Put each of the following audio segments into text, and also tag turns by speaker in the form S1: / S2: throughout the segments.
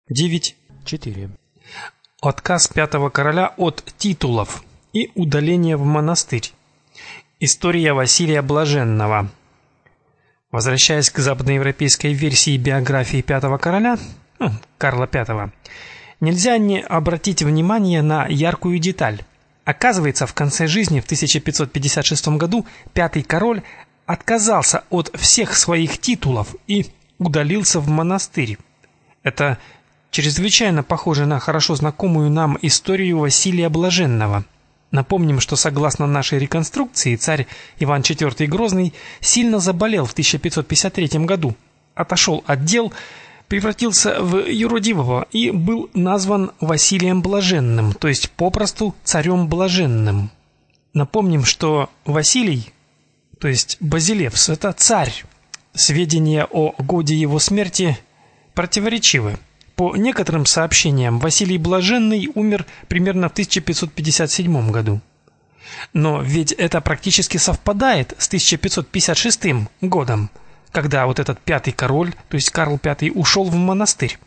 S1: 9.
S2: 4.
S1: Отказ пятого короля от титулов и удаление в монастырь. История Василия Блаженного. Возвращаясь к западноевропейской версии биографии пятого короля, Карла V, нельзя не обратить внимание на яркую деталь. Оказывается, в конце жизни в 1556 году пятый король отказался от всех своих титулов и удалился в монастырь. Это чрезвычайно похоже на хорошо знакомую нам историю Василия Блаженного. Напомним, что согласно нашей реконструкции царь Иван IV Грозный сильно заболел в 1553 году, отошел от дел, превратился в юродивого и был назван Василием Блаженным, то есть попросту царем Блаженным. Напомним, что Василий, то есть Базилевс, это царь. Сведения о годе его смерти противоречивы. По некоторым сообщениям, Василий Блаженный умер примерно в 1557 году. Но ведь это практически совпадает с 1556 годом, когда вот этот пятый король, то есть Карл V, ушел в монастырь.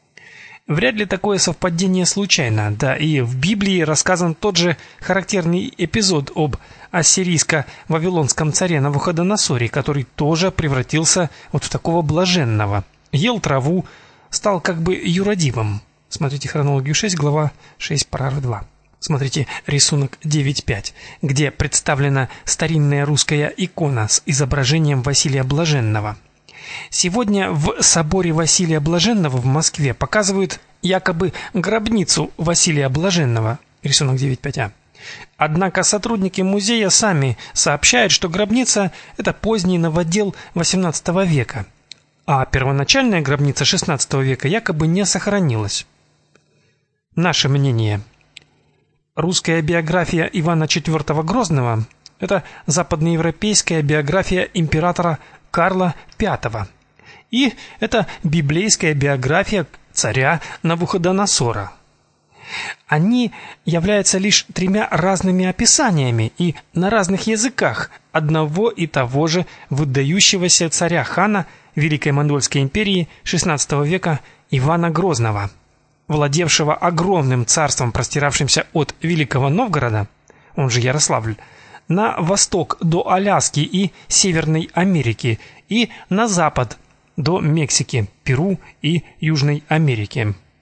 S1: Вряд ли такое совпадение случайно, да и в Библии рассказан тот же характерный эпизод об ассирийско-вавилонском царе Навуходоносоре, который тоже превратился вот в такого блаженного, ел траву, стал как бы юродивым. Смотрите хронологию 6, глава 6, параграф 2. Смотрите рисунок 9.5, где представлена старинная русская икона с изображением Василия Блаженного. Сегодня в соборе Василия Блаженного в Москве показывают якобы гробницу Василия Блаженного, рисунок 9.5а. Однако сотрудники музея сами сообщают, что гробница – это поздний новодел XVIII века, а первоначальная гробница XVI века якобы не сохранилась. Наше мнение. Русская биография Ивана IV Грозного – это западноевропейская биография императора Карла V. И это библейская биография царя Навуходоносора. Они являются лишь тремя разными описаниями и на разных языках одного и того же выдающегося царя-хана Великой Монгольской империи XVI века Ивана Грозного, владевшего огромным царством, простиравшимся от Великого Новгорода, он же Ярославль, на восток до Аляски и Северной Америки и на запад до Мексики, Перу и Южной Америки.